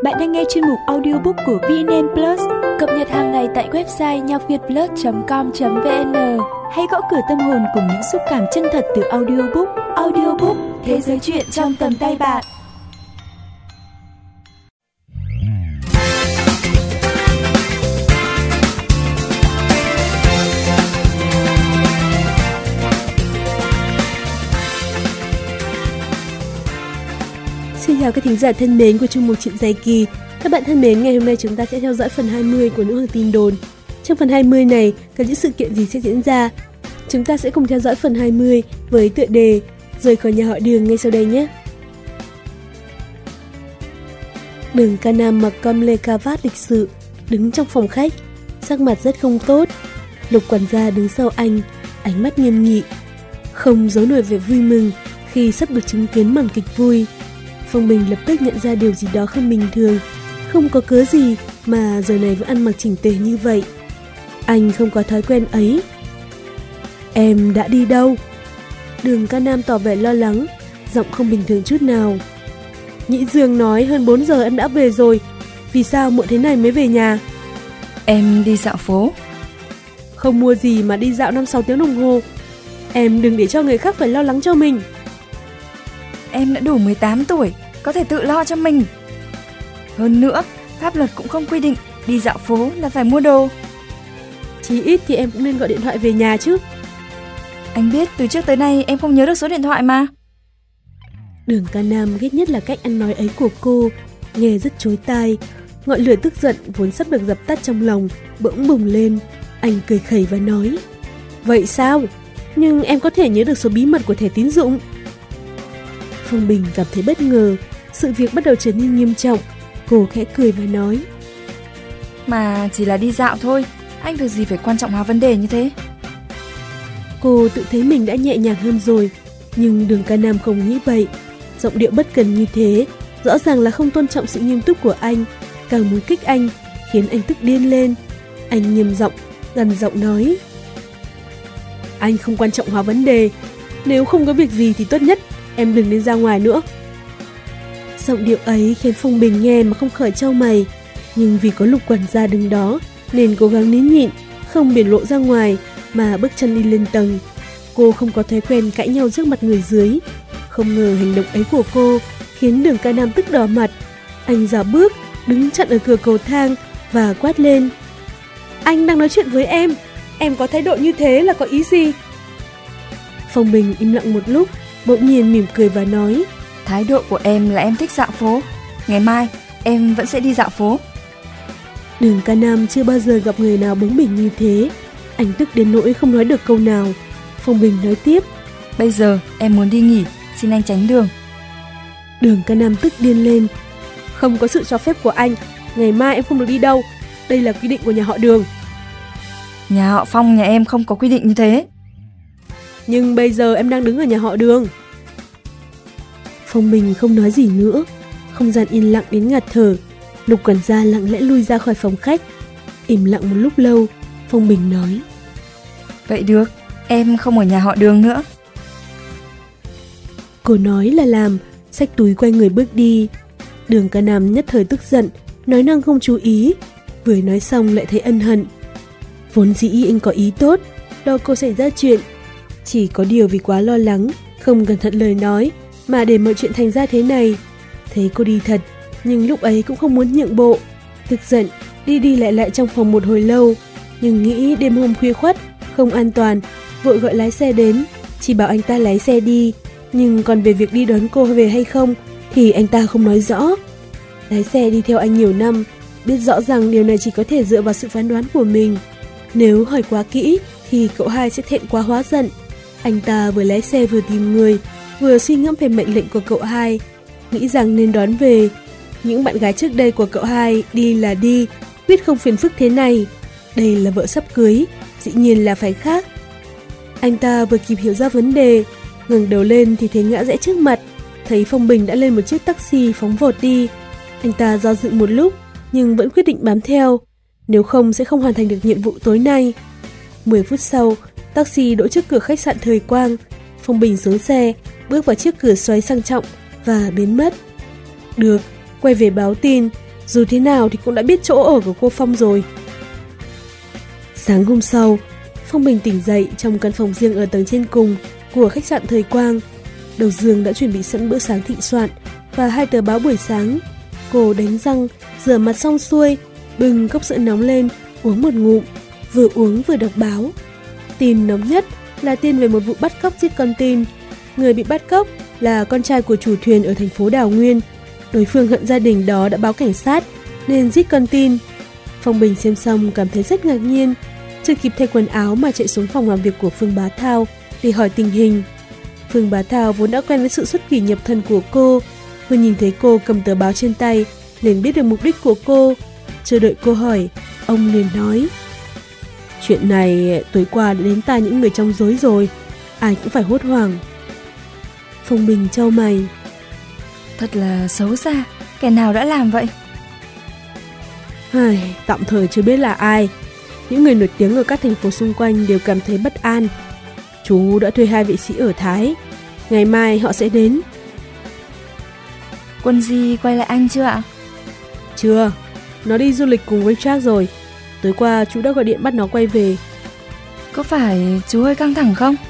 Bạn đang nghe chuyên mục audiobook của VNN Plus, cập nhật hàng ngày tại website nhacvietplus.com.vn. Hãy gõ cửa tâm hồn cùng những xúc cảm chân thật từ audiobook. Audiobook, thế giới truyện trong tầm tay bạn. Xin chào các thính giả thân mến của chương mục Chuyện Dài Kỳ. Các bạn thân mến, ngày hôm nay chúng ta sẽ theo dõi phần 20 của Nữ Hoàng Tin Đồn. Trong phần 20 này, có những sự kiện gì sẽ diễn ra? Chúng ta sẽ cùng theo dõi phần 20 với tựa đề Rời khỏi nhà họ Đường ngay sau đây nhé. Đường Ca Nam mặc com lê cravat lịch sự, đứng trong phòng khách, sắc mặt rất không tốt. Lục quản gia đứng sau anh, ánh mắt nghiêm nghị, không giấu nổi vẻ vui mừng khi sắp được chứng kiến màn kịch vui. Phong Bình lập tức nhận ra điều gì đó không bình thường, không có cớ gì mà giờ này vẫn ăn mặc chỉnh tề như vậy. Anh không có thói quen ấy. Em đã đi đâu? Đường Ca Nam tỏ vẻ lo lắng, giọng không bình thường chút nào. Nhĩ Dương nói hơn 4 giờ em đã về rồi, vì sao muộn thế này mới về nhà? Em đi dạo phố. Không mua gì mà đi dạo 5-6 tiếng đồng hồ. Em đừng để cho người khác phải lo lắng cho mình. Em đã đủ 18 tuổi, có thể tự lo cho mình. Hơn nữa, pháp luật cũng không quy định đi dạo phố là phải mua đồ. Chí ít thì em cũng nên gọi điện thoại về nhà chứ. Anh biết từ trước tới nay em không nhớ được số điện thoại mà. Đường Ca Nam ghét nhất là cách ăn nói ấy của cô, nghe rất chối tai. Ngọn lửa tức giận vốn sắp được dập tắt trong lòng bỗng bùng lên. Anh cười khẩy và nói: Vậy sao? Nhưng em có thể nhớ được số bí mật của thẻ tín dụng. Phong Bình cảm thấy bất ngờ, sự việc bắt đầu trở nên nghiêm trọng. Cô khẽ cười và nói: Mà chỉ là đi dạo thôi, anh việc gì phải quan trọng hóa vấn đề như thế? Cô tự thấy mình đã nhẹ nhàng hơn rồi, nhưng Đường Ca Nam không nghĩ vậy. Giọng điệu bất cần như thế, rõ ràng là không tôn trọng sự nghiêm túc của anh, càng muốn kích anh, khiến anh tức điên lên. Anh nghiêm giọng, gằn giọng nói: Anh không quan trọng hóa vấn đề, nếu không có việc gì thì tốt nhất em đừng nên ra ngoài nữa. Giọng điệu ấy khiến Phong Bình nghe mà không khỏi chau mày, nhưng vì có Lục quản gia đứng đó nên cố gắng nín nhịn, không biểu lộ ra ngoài mà bước chân đi lên tầng. Cô không có thói quen cãi nhau trước mặt người dưới. Không ngờ hành động ấy của cô khiến Đường Ca Nam tức đỏ mặt. Anh dạo bước đứng chặn ở cửa cầu thang và quát lên: Anh đang nói chuyện với em có thái độ như thế là có ý gì? Phong Bình im lặng một lúc, bỗng nhiên mỉm cười và nói: Thái độ của em là em thích dạo phố. Ngày mai em vẫn sẽ đi dạo phố. Đường Ca Nam chưa bao giờ gặp người nào bướng bỉnh như thế. Anh tức đến nỗi không nói được câu nào. Phong Bình nói tiếp: Bây giờ em muốn đi nghỉ, xin anh tránh đường. Đường Ca Nam tức điên lên: Không có sự cho phép của anh, ngày mai em không được đi đâu. Đây là quy định của nhà họ Đường. Nhà họ Phong nhà em không có quy định như thế. Nhưng bây giờ em đang đứng ở nhà họ Đường. Phong Bình không nói gì nữa. Không gian yên lặng đến ngạt thở. Lục quản gia lặng lẽ lui ra khỏi phòng khách. Im lặng một lúc lâu, Phong Bình nói: Vậy được, em không ở nhà họ Đường nữa. Cô nói là làm, xách túi quay người bước đi. Đường Ca Nam nhất thời tức giận, nói năng không chú ý. Vừa nói xong lại thấy ân hận. Vốn dĩ anh có ý tốt, lo cô xảy ra chuyện. Chỉ có điều vì quá lo lắng, không cẩn thận lời nói mà để mọi chuyện thành ra thế này. Thấy cô đi thật, nhưng lúc ấy cũng không muốn nhượng bộ. Tức giận, đi lại trong phòng một hồi lâu. Nhưng nghĩ đêm hôm khuya khoắt, không an toàn, vội gọi lái xe đến, chỉ bảo anh ta lái xe đi. Nhưng còn về việc đi đón cô về hay không thì anh ta không nói rõ. Lái xe đi theo anh nhiều năm, biết rõ rằng điều này chỉ có thể dựa vào sự phán đoán của mình. Nếu hỏi quá kỹ thì cậu hai sẽ thẹn quá hóa giận. Anh ta vừa lái xe vừa tìm người, vừa suy ngẫm về mệnh lệnh của cậu hai, nghĩ rằng nên đón về. Những bạn gái trước đây của cậu hai đi là đi, quyết không phiền phức thế này. Đây là vợ sắp cưới, dĩ nhiên là phải khác. Anh ta vừa kịp hiểu ra vấn đề, ngẩng đầu lên thì thấy ngã rẽ trước mặt. Thấy Phong Bình đã lên một chiếc taxi phóng vọt đi. Anh ta do dự một lúc nhưng vẫn quyết định bám theo, nếu không sẽ không hoàn thành được nhiệm vụ tối nay. 10 phút sau, taxi đỗ trước cửa khách sạn Thời Quang. Phong Bình xuống xe, bước vào chiếc cửa xoáy sang trọng và biến mất. Được, quay về báo tin, Dù thế nào thì cũng đã biết chỗ ở của cô Phong rồi. Sáng hôm sau, Phong Bình tỉnh dậy trong căn phòng riêng ở tầng trên cùng của khách sạn Thời Quang. Đầu giường đã chuẩn bị sẵn bữa sáng thịnh soạn và 2 tờ báo buổi sáng. Cô đánh răng, rửa mặt xong xuôi, bưng cốc sữa nóng lên, uống một ngụm, vừa uống vừa đọc báo. Tin nóng nhất là tin về một vụ bắt cóc giết con tin. Người bị bắt cóc là con trai của chủ thuyền ở thành phố Đào Nguyên. Đối phương hận gia đình đó đã báo cảnh sát nên giết con tin. Phong Bình xem xong cảm thấy rất ngạc nhiên, chưa kịp thay quần áo mà chạy xuống phòng làm việc của Phương Bá Thao để hỏi tình hình. Phương Bá Thao vốn đã quen với sự xuất kỳ nhập thần của cô, vừa nhìn thấy cô cầm tờ báo trên tay liền biết được mục đích của cô. Chưa đợi cô hỏi, ông liền nói: "Chuyện này tối qua đã đến tai những người trong giới rồi, ai cũng phải hốt hoảng." Phong Bình chau mày: Thật là xấu xa, kẻ nào đã làm vậy? Tạm thời chưa biết là ai. Những người nổi tiếng ở các thành phố xung quanh đều cảm thấy bất an. Chú đã thuê 2 vệ sĩ ở Thái, ngày mai họ sẽ đến. Quân Di quay lại Anh chưa ạ? Chưa, nó đi du lịch cùng Richard rồi. Tối qua chú đã gọi điện bắt nó quay về. Có phải chú hơi căng thẳng không?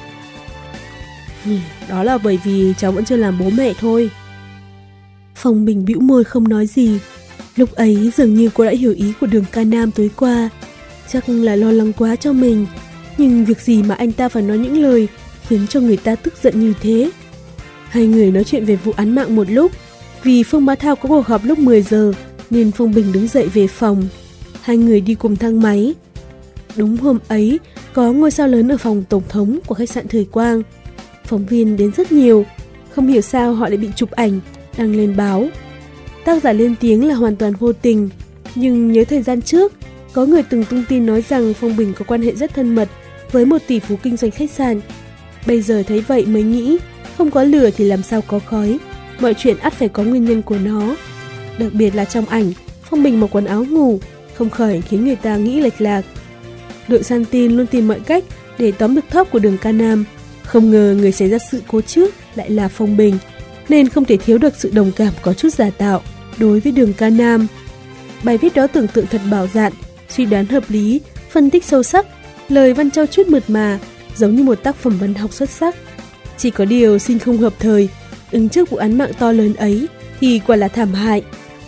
Đó là bởi vì cháu vẫn chưa làm bố mẹ thôi. Phong Bình bĩu môi không nói gì. Lúc ấy dường như cô đã hiểu ý của Đường Ca Nam tối qua. Chắc là lo lắng quá cho mình, nhưng việc gì mà anh ta phải nói những lời khiến cho người ta tức giận như thế. Hai người nói chuyện về vụ án mạng một lúc. Vì Phương Bá Thao có cuộc họp lúc 10 giờ nên Phong Bình đứng dậy về phòng. Hai người đi cùng thang máy. Đúng hôm ấy có ngôi sao lớn ở phòng tổng thống của khách sạn Thời Quang. Phóng viên đến rất nhiều, không hiểu sao họ lại bị chụp ảnh đăng lên báo. Tác giả lên tiếng là hoàn toàn vô tình, nhưng nhớ thời gian trước có người từng tung tin nói rằng Phong Bình có quan hệ rất thân mật với một tỷ phú kinh doanh khách sạn. Bây giờ thấy vậy mới nghĩ, không có lửa thì làm sao có khói, mọi chuyện ắt phải có nguyên nhân của nó. Đặc biệt là trong ảnh, Phong Bình mặc quần áo ngủ, không khỏi khiến người ta nghĩ lệch lạc. Đội săn tin luôn tìm mọi cách để tóm được thóp của Đường Ca Nam. Không ngờ người xảy ra sự cố trước lại là Phong Bình, nên không thể thiếu được sự đồng cảm có chút giả tạo đối với Đường Ca Nam. Bài viết đó tưởng tượng thật bảo dạn, suy đoán hợp lý, phân tích sâu sắc, lời văn trau chuốt mượt mà, giống như một tác phẩm văn học xuất sắc. Chỉ có điều sinh không hợp thời, đứng trước vụ án mạng to lớn ấy thì quả là thảm hại.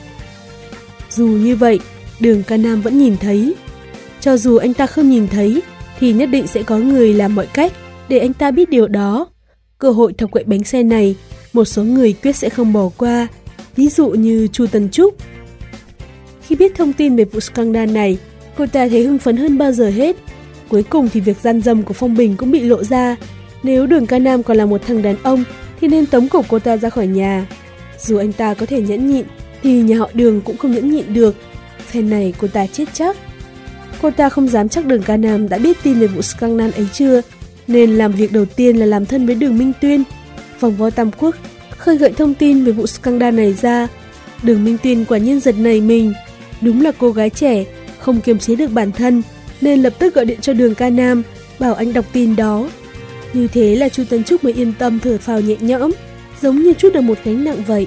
Dù như vậy, Đường Ca Nam vẫn nhìn thấy. Cho dù anh ta không nhìn thấy, thì nhất định sẽ có người làm mọi cách để anh ta biết điều đó. Cơ hội thọc quậy bánh xe này, một số người quyết sẽ không bỏ qua, ví dụ như Chu Tần Trúc. Khi biết thông tin về vụ scandal này, cô ta thấy hưng phấn hơn bao giờ hết. Cuối cùng thì việc gian dâm của Phong Bình cũng bị lộ ra. Nếu Đường Ca Nam còn là một thằng đàn ông thì nên tống cổ cô ta ra khỏi nhà. Dù anh ta có thể nhẫn nhịn thì nhà họ Đường cũng không nhẫn nhịn được. Phen này cô ta chết chắc. Cô ta không dám chắc Đường Ca Nam đã biết tin về vụ scandal ấy chưa, nên làm việc đầu tiên là làm thân với Đường Minh Tuyên. Vòng vo Tam Quốc khơi gợi thông tin về vụ scandal này ra. Đường Minh Tuyên quả nhiên giật nảy mình. Đúng là cô gái trẻ, không kiềm chế được bản thân, nên lập tức gọi điện cho Đường Ca Nam, bảo anh đọc tin đó. Như thế là Chu Tấn Trúc mới yên tâm thở phào nhẹ nhõm, giống như trút được một gánh nặng vậy.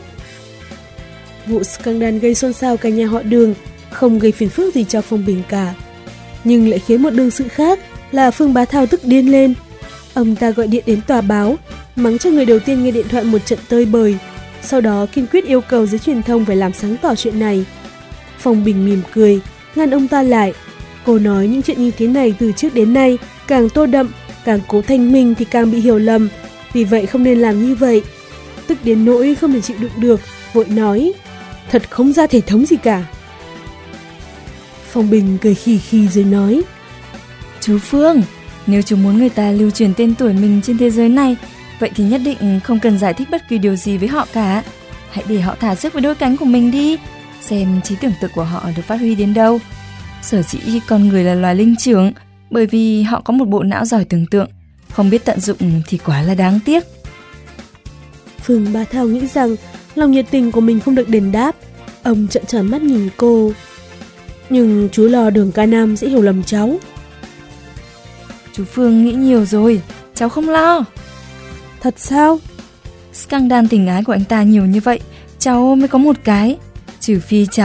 Vụ scandal gây xôn xao cả nhà họ Đường, không gây phiền phức gì cho Phong Bình cả. Nhưng lại khiến một đương sự khác là Phương Bá Thao tức điên lên. Ông ta gọi điện đến tòa báo, mắng cho người đầu tiên nghe điện thoại một trận tơi bời, sau đó kiên quyết yêu cầu giới truyền thông phải làm sáng tỏ chuyện này. Phong Bình mỉm cười, ngăn ông ta lại. Cô nói những chuyện như thế này từ trước đến nay, càng tô đậm, càng cố thanh minh thì càng bị hiểu lầm, vì vậy không nên làm như vậy. Tức đến nỗi không thể chịu đựng được, vội nói: "Thật không ra thể thống gì cả." Phong Bình cười khì khì rồi nói: "Chú Phương, nếu chú muốn người ta lưu truyền tên tuổi mình trên thế giới này, vậy thì nhất định không cần giải thích bất kỳ điều gì với họ cả. Hãy để họ thả sức với đôi cánh của mình đi, xem trí tưởng tượng của họ được phát huy đến đâu. Sở dĩ con người là loài linh trưởng, bởi vì họ có một bộ não giỏi tưởng tượng, không biết tận dụng thì quá là đáng tiếc." Phương Bá Thao nghĩ rằng lòng nhiệt tình của mình không được đền đáp. Ông trợn tròn mắt nhìn cô. "Nhưng chú lo Đường Ca Nam sẽ hiểu lầm cháu." "Chú Phương nghĩ nhiều rồi, cháu không lo." "Thật sao?" "Scandal tình ái của anh ta nhiều như vậy, cháu mới có một cái. Trừ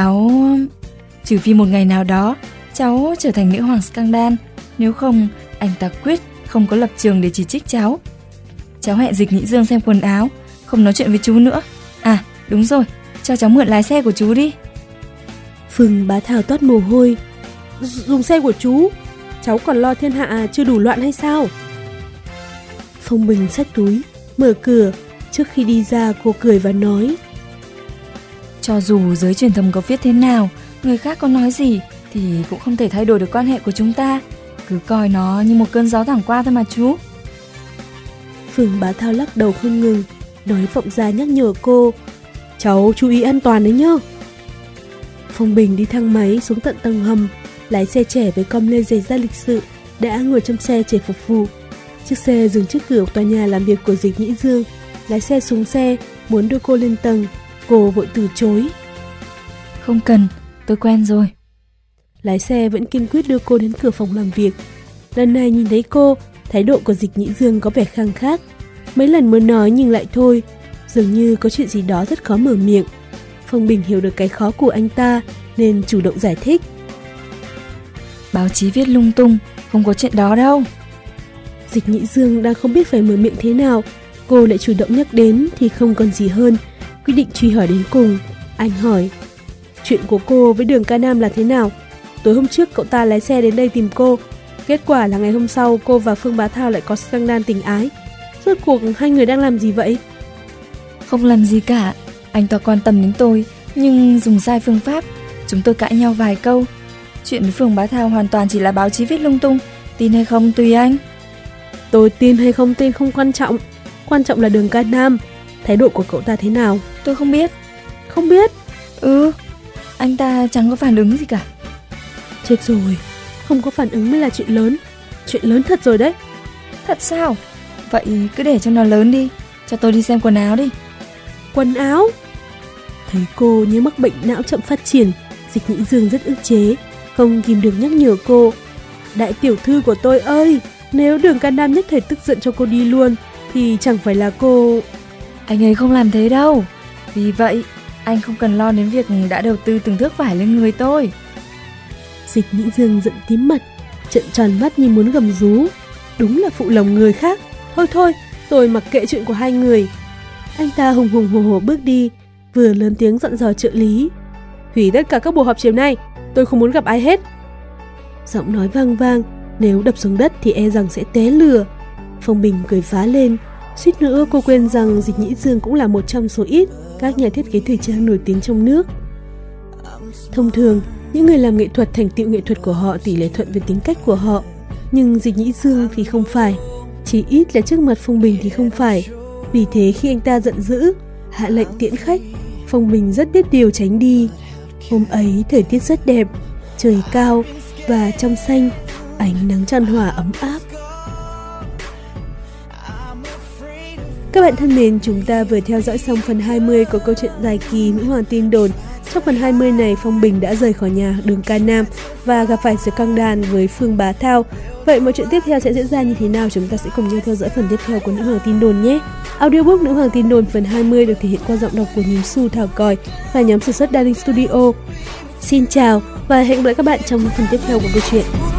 phi một ngày nào đó cháu trở thành nữ hoàng Scandal, nếu không anh ta quyết không có lập trường để chỉ trích cháu. Cháu hẹn Dịch Nhĩ Dương xem quần áo, không nói chuyện với chú nữa. À đúng rồi, cho cháu mượn lái xe của chú đi. Phương Bá Thảo toát mồ hôi. Dùng xe của chú? Cháu còn lo thiên hạ chưa đủ loạn hay sao? Phong Bình xách túi, mở cửa. Trước khi đi ra cô cười và nói: Cho dù giới truyền thông có viết thế nào, người khác có nói gì thì cũng không thể thay đổi được quan hệ của chúng ta. Cứ coi nó như một cơn gió thoảng qua thôi mà chú. Phương Bá Thao lắc đầu không ngừng, nói vọng ra nhắc nhở cô: Cháu chú ý an toàn đấy nhá. Phong Bình đi thang máy xuống tận tầng hầm. Lái xe trẻ với com lê giày da lịch sự đã ngồi trong xe chờ phục vụ. Chiếc xe dừng trước cửa tòa nhà làm việc của Dịch Nhĩ Dương. Lái xe xuống xe, muốn đưa cô lên tầng. Cô vội từ chối: Không cần, tôi quen rồi. Lái xe vẫn kiên quyết đưa cô đến cửa phòng làm việc. Lần này nhìn thấy cô, thái độ của Dịch Nhĩ Dương có vẻ khăng khát. Mấy lần muốn nói nhưng lại thôi, dường như có chuyện gì đó rất khó mở miệng. Phong Bình hiểu được cái khó của anh ta nên chủ động giải thích: Báo chí viết lung tung, không có chuyện đó đâu. Dịch Nhĩ Dương đang không biết phải mở miệng thế nào, cô lại chủ động nhắc đến thì không còn gì hơn, quyết định truy hỏi đến cùng. Anh hỏi: Chuyện của cô với Đường Ca Nam là thế nào? Tối hôm trước cậu ta lái xe đến đây tìm cô, kết quả là ngày hôm sau cô và Phương Bá Thao lại có scandal tình ái. Rốt cuộc hai người đang làm gì vậy? Không làm gì cả, anh ta quan tâm đến tôi nhưng dùng sai phương pháp. Chúng tôi cãi nhau vài câu. Chuyện với Phương Bá Thao hoàn toàn chỉ là báo chí viết lung tung, tin hay không tùy anh. Tôi tin hay không tin không quan trọng, quan trọng là Đường Ca Nam. Thái độ của cậu ta thế nào? Tôi không biết. Không biết? Anh ta chẳng có phản ứng gì cả. Chết rồi, không có phản ứng mới là chuyện lớn. Chuyện lớn thật rồi đấy. Thật sao? Vậy cứ để cho nó lớn đi. Cho tôi đi xem quần áo đi. Quần áo? Thấy cô như mắc bệnh não chậm phát triển, Dịch Nhĩ Dương rất ức chế, không kìm được nhắc nhở cô: Đại tiểu thư của tôi ơi, nếu Đường Ca Nam nhất thời tức giận cho cô đi luôn thì chẳng phải là cô... Anh ấy không làm thế đâu. Vì vậy anh không cần lo đến việc đã đầu tư từng thước vải lên người tôi. Dịch Nhĩ Dương giận tím mặt, trợn tròn mắt như muốn gầm rú. Đúng là phụ lòng người khác. Thôi, tôi mặc kệ chuyện của hai người. Anh ta hùng hùng hổ hổ bước đi, vừa lớn tiếng dặn dò trợ lý: Hủy tất cả các buổi họp chiều nay, tôi không muốn gặp ai hết. Giọng nói vang vang, nếu đập xuống đất thì e rằng sẽ té lửa. Phong Bình cười phá lên, suýt nữa cô quên rằng Dịch Nhĩ Dương cũng là một trong số ít các nhà thiết kế thời trang nổi tiếng trong nước. Thông thường, những người làm nghệ thuật thành tựu nghệ thuật của họ tỷ lệ thuận với tính cách của họ, nhưng Dịch Nhĩ Dương thì không phải, chỉ ít là trước mặt Phong Bình thì không phải. Vì thế khi anh ta giận dữ, hạ lệnh tiễn khách, Phong Bình rất biết điều tránh đi. Hôm ấy thời tiết rất đẹp, trời cao và trong xanh, ánh nắng chan hòa ấm áp. Các bạn thân mến, chúng ta vừa theo dõi xong phần 20 của câu chuyện dài kỳ Nữ Hoàng Tin Đồn. Trong phần 20 này, Phong Bình đã rời khỏi nhà Đường Ca Nam và gặp phải scandal với Phương Bá Thao. Vậy mọi chuyện tiếp theo sẽ diễn ra như thế nào? Chúng ta sẽ cùng nhau theo dõi phần tiếp theo của Nữ Hoàng Tin Đồn nhé. Audiobook Nữ Hoàng Tin Đồn phần 20 được thể hiện qua giọng đọc của Nhím Su, Thảo Còi và nhóm sản xuất Darling Studio. Xin chào và hẹn gặp lại các bạn trong phần tiếp theo của câu chuyện.